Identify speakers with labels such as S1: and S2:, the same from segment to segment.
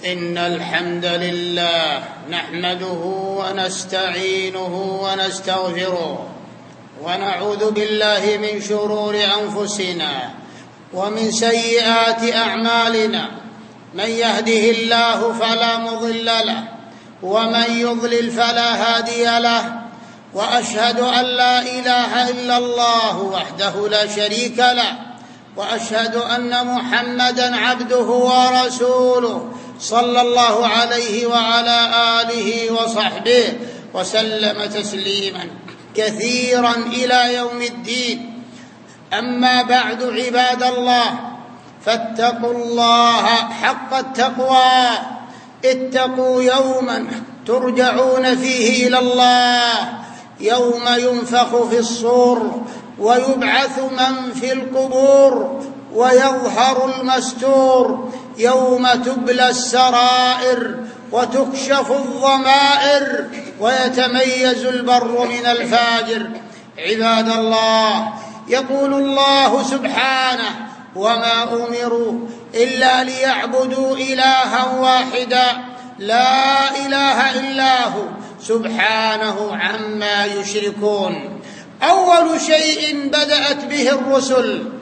S1: إن الحمد لله نحمده ونستعينه ونستغفره ونعوذ بالله من شرور أنفسنا ومن سيئات أعمالنا. من يهده الله فلا مضل له ومن يضلل فلا هادي له، وأشهد أن لا إله إلا الله وحده لا شريك له، وأشهد أن محمدًا عبده ورسوله صلى الله عليه وعلى آله وصحبه وسلم تسليمًا كثيرًا إلى يوم الدين. أما بعد، عباد الله، فاتقوا الله حق التقوى. اتقوا يومًا ترجعون فيه إلى الله، يوم ينفخ في الصور ويبعث من في القبور ويظهر المستور، يوم تبلى السرائر وتكشف الضمائر ويتميز البر من الفاجر. عباد الله، يقول الله سبحانه: وما أمروا إلا ليعبدوا إلها واحدا لا إله إلا هو سبحانه عما يشركون. أول شيء بدأت به الرسل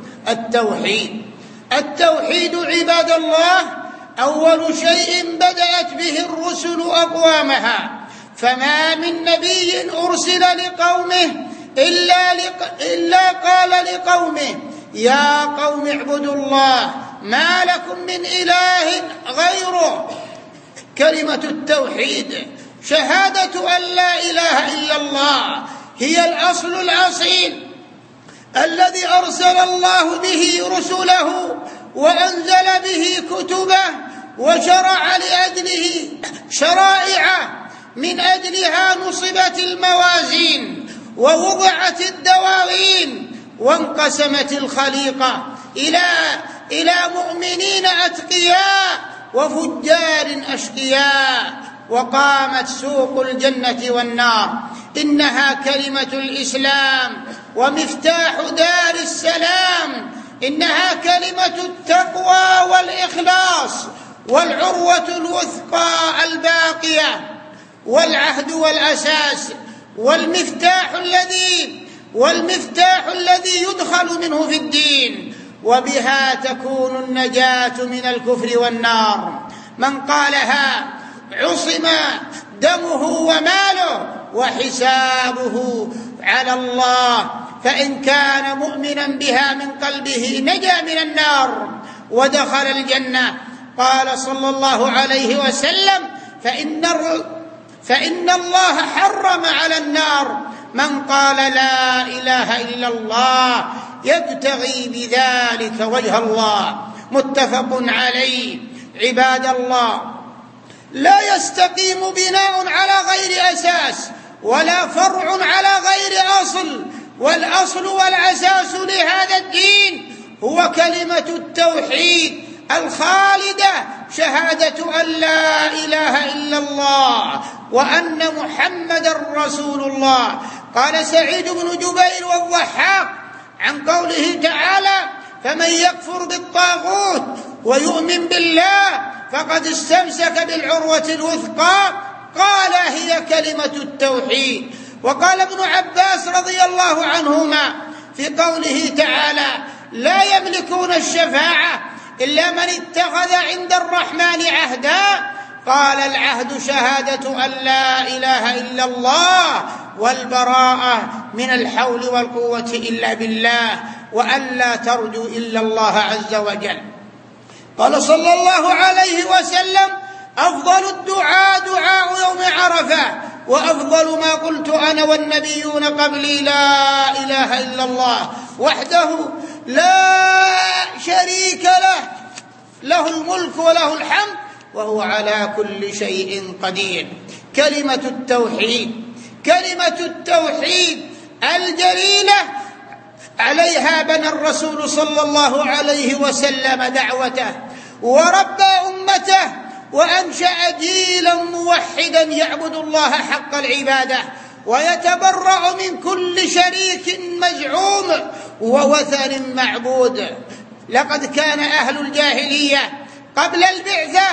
S1: التوحيد عباد الله. أول شيء بدأت به الرسل أقوامها، فما من نبي أرسل لقومه إلا قال لقومه: يا قوم اعبدوا الله ما لكم من إله غيره. كلمة التوحيد، شهادة أن لا إله إلا الله، هي الأصل الأصيل الذي أرسل الله به رسله وأنزل به كتبه وشرع لأجله شرائع، من أجلها نصبت الموازين ووضعت الدواوين وانقسمت الخليقة إلى مؤمنين أتقياء وفجار أشقياء، وقامت سوق الجنة والنار. إنها كلمة الإسلام ومفتاح دار السلام، إنها كلمة التقوى والإخلاص والعروة الوثقى الباقية والعهد والأساس والمفتاح الذي يدخل منه في الدين، وبها تكون النجاة من الكفر والنار. من قالها عصم دمه وماله وحسابه على الله، فإن كان مؤمنا بها من قلبه نجا من النار ودخل الجنة. قال صلى الله عليه وسلم: فإن الله حرم على النار من قال لا إله إلا الله يبتغي بذلك وجه الله. متفق عليه. عباد الله، لا يستقيم بناء على غير أساس ولا فرع على غير أصل، والأصل والأساس لهذا الدين هو كلمة التوحيد الخالدة، شهادة أن لا إله إلا الله وأن محمدًا رسول الله. قال سعيد بن جبير والضحاك عن قوله تعالى: فمن يكفر بالطاغوت ويؤمن بالله فقد استمسك بالعروة الوثقى، قال: هي كلمة التوحيد. وقال ابن عباس رضي الله عنهما في قوله تعالى: لا يملكون الشفاعة إلا من اتخذ عند الرحمن عهدا، قال: العهد شهادة أن لا إله إلا الله والبراءة من الحول والقوة إلا بالله، وأن لا ترجو إلا الله عز وجل. قال صلى الله عليه وسلم: أفضل الدعاء دعاء يوم عرفة، وأفضل ما قلت أنا والنبيون قبلي لا إله إلا الله وحده لا شريك له، له الملك وله الحمد وهو على كل شيء قدير. كلمة التوحيد الجليلة عليها بنى الرسول صلى الله عليه وسلم دعوته وربى أمته وأنشأ جيلا موحدا يعبد الله حق العبادة ويتبرأ من كل شريك مزعوم ووثن معبود. لقد كان أهل الجاهلية قبل البعثة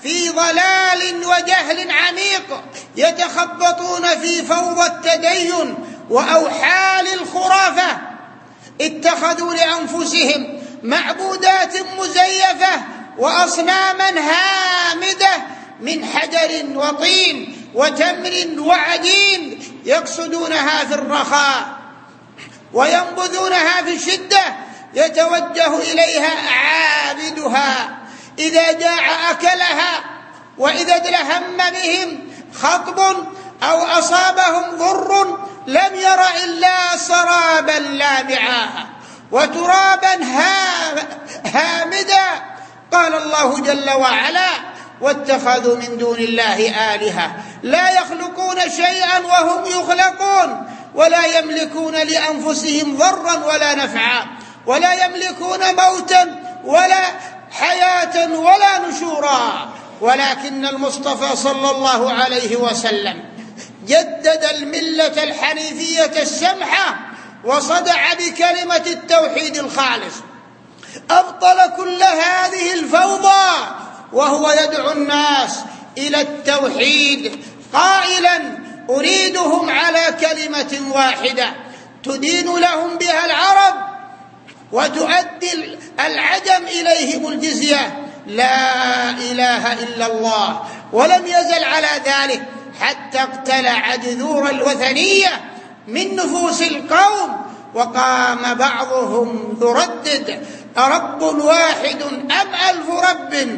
S1: في ضلال وجهل عميق، يتخبطون في فوضى التدين وأوحال الخرافة. اتخذوا لأنفسهم معبودات مزيفة وأصناما هامدة من حجر وطين وتمر وعجين، يقصدونها في الرخاء وينبذونها في الشدة. يتوجه إليها عابدها، إذا جاع أكلها، وإذا ادلهم بهم خطب أو أصابهم ضر لم ير إلا سرابا لامعا وترابا هامدا. قال الله جل وعلا: واتخذوا من دون الله آلهة لا يخلقون شيئا وهم يخلقون ولا يملكون لأنفسهم ضرا ولا نفعا ولا يملكون موتا ولا حياة ولا نشورا. ولكن المصطفى صلى الله عليه وسلم جدد الملة الحنيفية السمحة وصدع بكلمة التوحيد الخالص، أبطل كل هذه الفوضى، وهو يدعو الناس إلى التوحيد قائلا: أريدهم على كلمة واحدة تدين لهم بها العرب وتؤدي العجم إليهم الجزية، لا إله إلا الله. ولم يزل على ذلك حتى اقتلع جذور الوثنية من نفوس القوم، وقام بعضهم يردد: أرب واحد أم ألف رب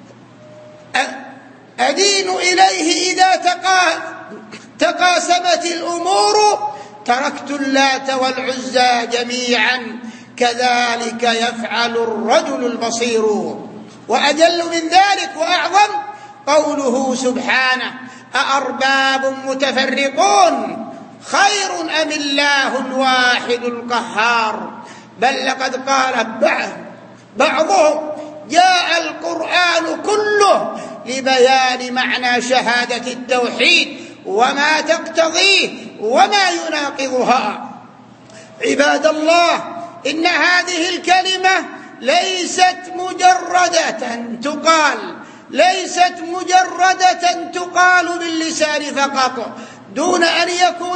S1: أدين إليه إذا تقاسمت الأمور، تركت اللات والعزى جميعا كذلك يفعل الرجل البصير. وأجل من ذلك وأعظم قوله سبحانه: أأرباب متفرقون خير أم الله الواحد القهار. بل لقد قال بعضهم: جاء القرآن كله لبيان معنى شهادة التوحيد وما تقتضيه وما يناقضها. عباد الله، إن هذه الكلمة ليست مجردة تقال باللسان فقط دون أن يكون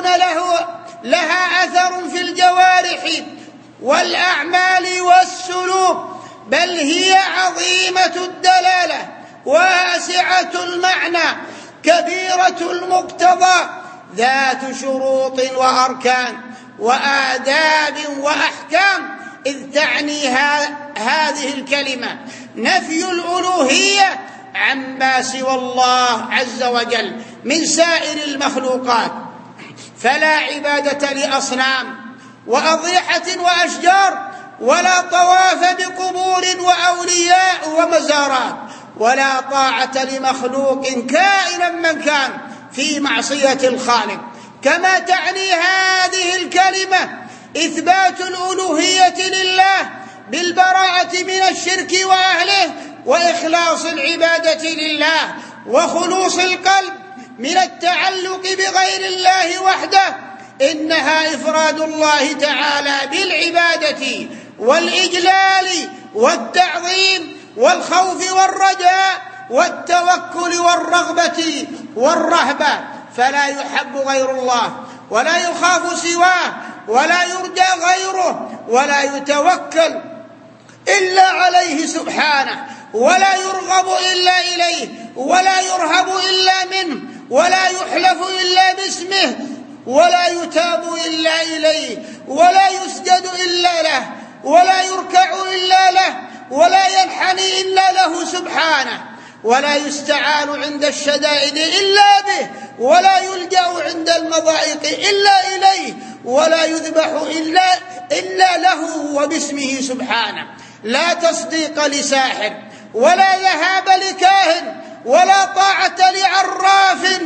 S1: لها أثر في الجوارح والأعمال والسلوك، بل هي عظيمة الدلالة واسعة المعنى كبيرة المقتضى، ذات شروط وأركان وآداب وأحكام، إذ تعني هذه الكلمة نفي الألوهية عما سوى الله عز وجل من سائر المخلوقات. فلا عبادة لأصنام وأضرحة وأشجار، ولا طواف بقبور وأولياء ومزارات، ولا طاعة لمخلوق كائنا من كان في معصية الخالق. كما تعني هذه الكلمة إثبات الألوهية لله بالبراءة من الشرك وأهله، وإخلاص العبادة لله، وخلوص القلب من التعلق بغير الله وحده. إنها إفراد الله تعالى بالعبادة والإجلال والتعظيم والخوف والرجاء والتوكل والرغبة والرهبة، فلا يحب غير الله ولا يخاف سواه ولا يرجى غيره ولا يتوكل إلا عليه سبحانه، ولا يرغب إلا إليه ولا يرهب إلا منه، ولا يحلف إلا باسمه، ولا يتاب إلا إليه، ولا يسجد إلا له، ولا يركع إلا له، ولا ينحني إلا له سبحانه، ولا يستعان عند الشدائد إلا به، ولا يلجأ عند المضائق إلا إليه، ولا يذبح إلا له وباسمه سبحانه. لا تصديق لساحر، ولا ذهاب لكاهن، ولا طاعة لعراف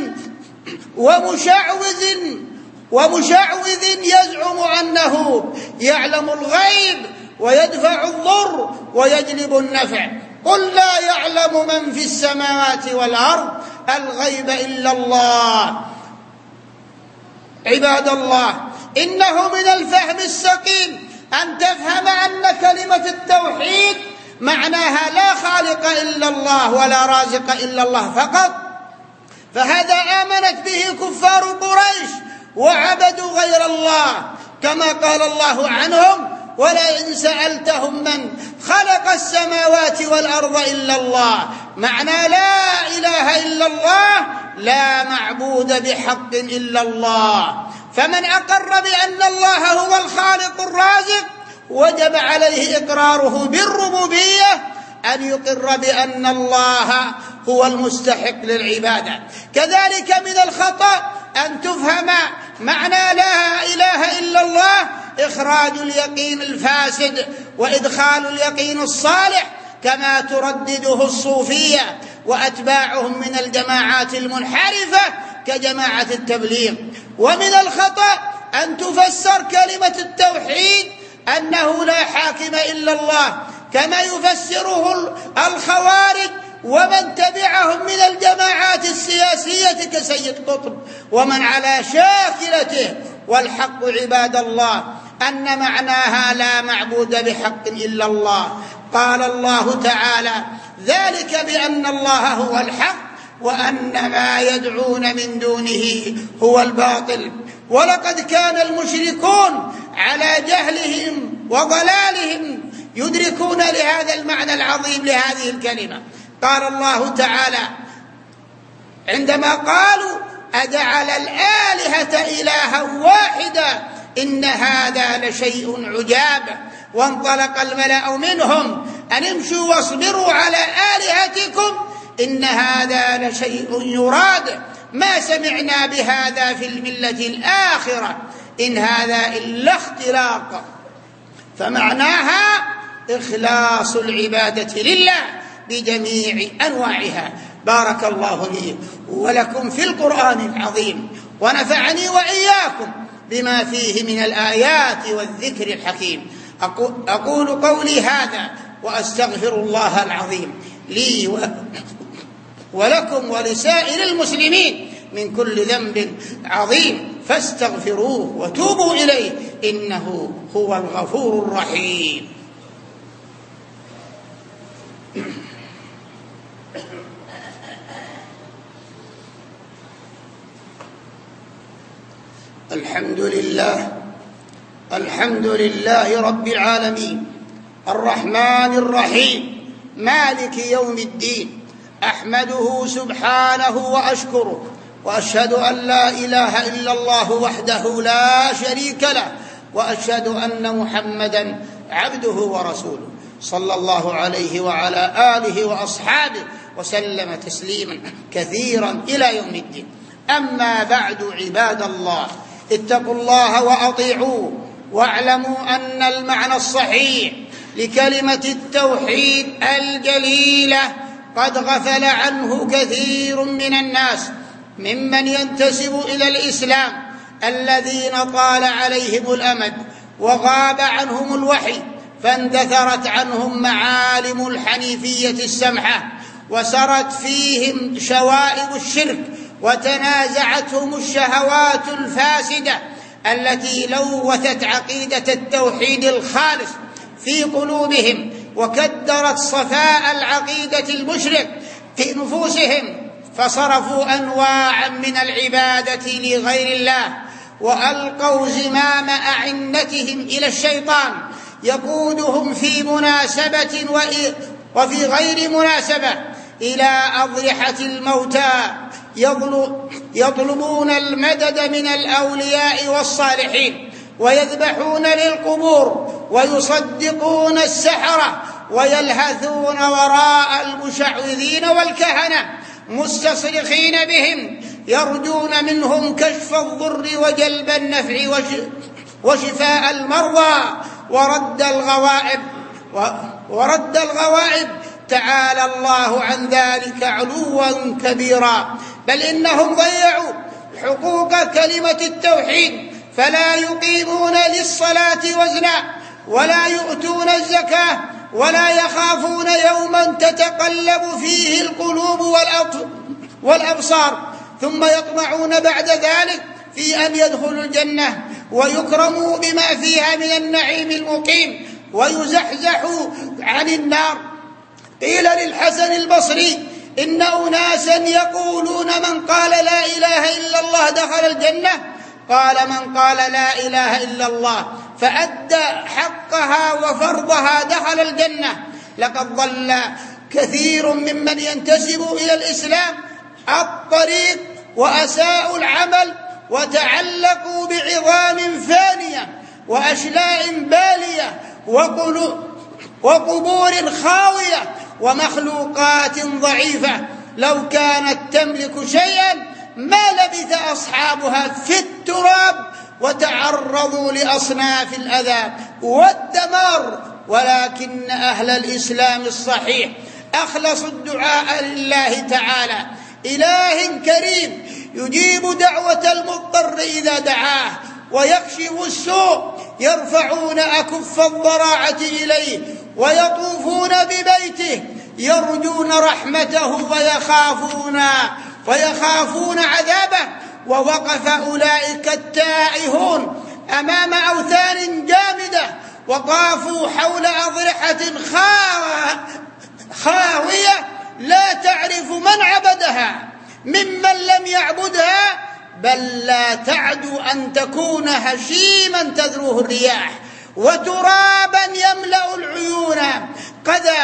S1: ومشعوذ يزعم أنه يعلم الغيب ويدفع الضر ويجلب النفع. قل لا يعلم من في السماوات والأرض الغيب إلا الله. عباد الله، إنه من الفهم السقيم أن تفهم أن كلمة التوحيد معناها لا خالق إلا الله ولا رازق إلا الله فقط، فهذا آمنت به كفار قريش وعبدوا غير الله، كما قال الله عنهم: ولئن سألتهم من خلق السماوات والأرض إلا الله. معنى لا إله إلا الله لا معبود بحق إلا الله. فمن أقر بأن الله هو الخالق الرازق وجب عليه إقراره بالربوبية، أن يقر بأن الله هو المستحق للعبادة. كذلك من الخطأ أن تفهم معنى لا إله إلا الله إخراج اليقين الفاسد وإدخال اليقين الصالح، كما تردده الصوفية وأتباعهم من الجماعات المنحرفة كجماعة التبليغ. ومن الخطأ أن تفسر كلمة التوحيد أنه لا حاكم إلا الله، كما يفسره الخوارج ومن تبعهم من الجماعات السياسية كسيد قطب ومن على شاكلته. والحق عباد الله أن معناها لا معبود بحق إلا الله. قال الله تعالى: ذلك بأن الله هو الحق وأن ما يدعون من دونه هو الباطل. ولقد كان المشركون على جهلهم وضلالهم يدركون لهذا المعنى العظيم لهذه الكلمة. قال الله تعالى عندما قالوا: أجعل الآلهة إلها واحدا إن هذا لشيء عجاب. وانطلق الملأ منهم أن امشوا واصبروا على آلهتكم إن هذا لشيء يراد ما سمعنا بهذا في الملة الآخرة إن هذا إلا اختلاق. فمعناها إخلاص العبادة لله بجميع أنواعها. بارك الله لي ولكم في القرآن العظيم، ونفعني وإياكم بما فيه من الآيات والذكر الحكيم. أقول قولي هذا وأستغفر الله العظيم لي ولكم ولسائر المسلمين من كل ذنب عظيم، فاستغفروه وتوبوا إليه إنه هو الغفور الرحيم. الحمد لله رب العالمين الرحمن الرحيم مالك يوم الدين. أحمده سبحانه وأشكره، وأشهد أن لا إله إلا الله وحده لا شريك له، وأشهد أن محمدًا عبده ورسوله صلى الله عليه وعلى آله وأصحابه وسلم تسليما كثيرا إلى يوم الدين. أما بعد عباد الله، اتقوا الله وأطيعوه، واعلموا أن المعنى الصحيح لكلمة التوحيد الجليلة قد غفل عنه كثير من الناس ممن ينتسب إلى الإسلام، الذين طال عليهم الأمد وغاب عنهم الوحي، فاندثرت عنهم معالم الحنيفية السمحة، وسرت فيهم شوائب الشرك، وتنازعتهم الشهوات الفاسدة التي لوثت عقيدة التوحيد الخالص في قلوبهم، وكدرت صفاء العقيدة المشرك في نفوسهم، فصرفوا أنواعا من العبادة لغير الله، وألقوا زمام أعنتهم إلى الشيطان يقودهم في مناسبة وفي غير مناسبة إلى أضرحة الموتى، يطلبون المدد من الأولياء والصالحين، ويذبحون للقبور، ويصدقون السحرة، ويلهثون وراء المشعوذين والكهنة مستصرخين بهم، يرجون منهم كشف الضر وجلب النفع وشفاء المرضى ورد الغوائب. تعالى الله عن ذلك علوا كبيرا، بل إنهم ضيعوا حقوق كلمة التوحيد، فلا يقيمون للصلاة وزنا، ولا يؤتون الزكاة، ولا يخافون يوما تتقلب فيه القلوب والأبصار، ثم يطمعون بعد ذلك في أن يدخلوا الجنة ويكرموا بما فيها من النعيم المقيم، ويزحزحوا عن النار قيل للحسن البصري إن أناسا يقولون من قال لا إله إلا الله دخل الجنة، قال من قال لا إله إلا الله فأدى حقها وفرضها دخل الجنة. لقد ضل كثير ممن ينتسب إلى الإسلام الطريق وأساءوا العمل وتعلقوا بعظام فانية وأشلاء بالية وقبور خاوية ومخلوقات ضعيفة لو كانت تملك شيئا ما لبث أصحابها في التراب وتعرضوا لأصناف الأذى والدمار. ولكن أهل الإسلام الصحيح أخلصوا الدعاء لله تعالى، إله كريم يجيب دعوة المضطر إذا دعاه ويكشف السوء، يرفعون أكف الضراعة إليه ويطوفون ببيته يرجون رحمته ويخافون عذابه. ووقف أولئك التائهون أمام أوثان جامدة وطافوا حول أضرحة خاوية لا تعرف من عبدها ممن لم يعبدها، بل لا تعدو أن تكون هشيما تذروه الرياح وترابا يملأ العيون قذا.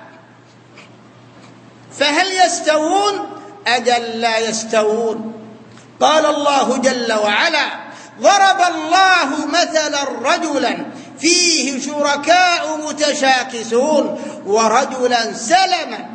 S1: فهل يستوون؟ أجل لا يستوون. قال الله جل وعلا: ضرب الله مثلا رجلا فيه شركاء متشاكسون ورجلا سلما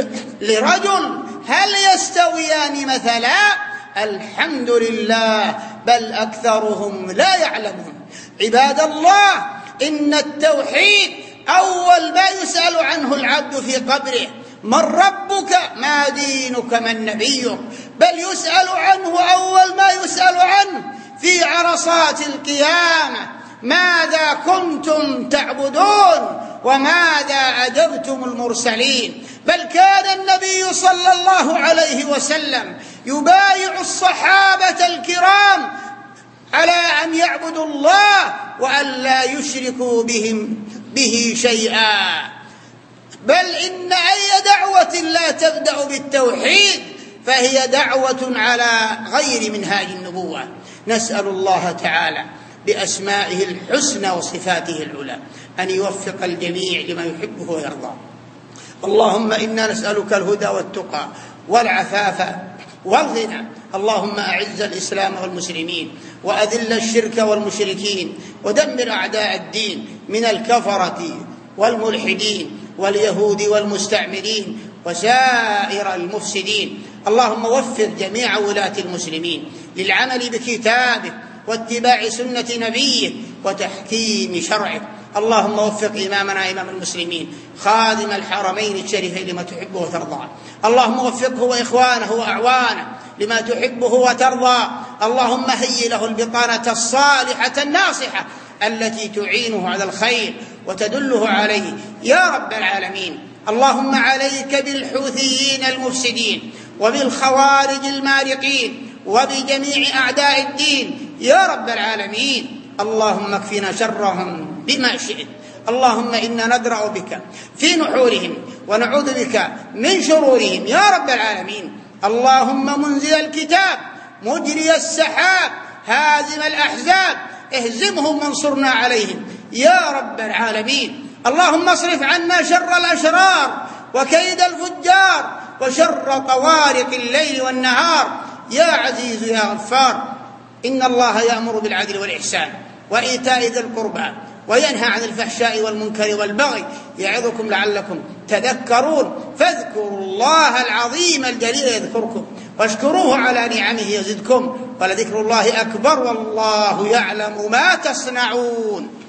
S1: لرجل هل يستويان مثلا؟ الحمد لله بل أكثرهم لا يعلمون. عباد الله، إن التوحيد أول ما يسأل عنه العبد في قبره: من ربك؟ ما دينك؟ من نبيك؟ بل يسأل عنه أول ما يسأل عنه في عرصات القيامة: ماذا كنتم تعبدون وماذا أجبتم المرسلين؟ بل كان النبي صلى الله عليه وسلم يبايع الصحابة الكرام على أن يعبدوا الله وأن لا يشركوا به شيئا. بل إن أي دعوة لا تبدأ بالتوحيد فهي دعوة على غير منهاج النبوة. نسأل الله تعالى بأسمائه الحسنى وصفاته العلى أن يوفق الجميع لما يحبه ويرضى. اللهم إنا نسألك الهدى والتقى والعفاف والغنى. اللهم أعز الإسلام والمسلمين وأذل الشرك والمشركين ودمر أعداء الدين من الكفرة والملحدين واليهود والمستعمرين وسائر المفسدين. اللهم وفق جميع ولاة المسلمين للعمل بكتابه واتباع سنة نبيه وتحكيم شرعه. اللهم وفق إمامنا إمام المسلمين خادم الحرمين الشريفين لما تحبه وترضى. اللهم وفقه وإخوانه وأعوانه لما تحبه وترضى. اللهم هيئ له البطانة الصالحة الناصحة التي تعينه على الخير وتدله عليه يا رب العالمين. اللهم عليك بالحوثيين المفسدين وبالخوارج المارقين وبجميع أعداء الدين يا رب العالمين. اللهم اكفنا شرهم بما شئت. اللهم إنا ندرأ بك في نحورهم ونعوذ بك من شرورهم يا رب العالمين. اللهم منزل الكتاب مجري السحاب هازم الأحزاب اهزمهم وانصرنا عليهم يا رب العالمين. اللهم اصرف عنا شر الأشرار وكيد الفجار وشر طوارق الليل والنهار يا عزيز يا غفار. إن الله يأمر بالعدل والإحسان وإيتاء ذي القربى وينهى عن الفحشاء والمنكر والبغي يعظكم لعلكم تذكرون. فاذكروا الله العظيم الجليل يذكركم واشكروه على نعمه يزدكم ولذكر الله أكبر والله يعلم ما تصنعون.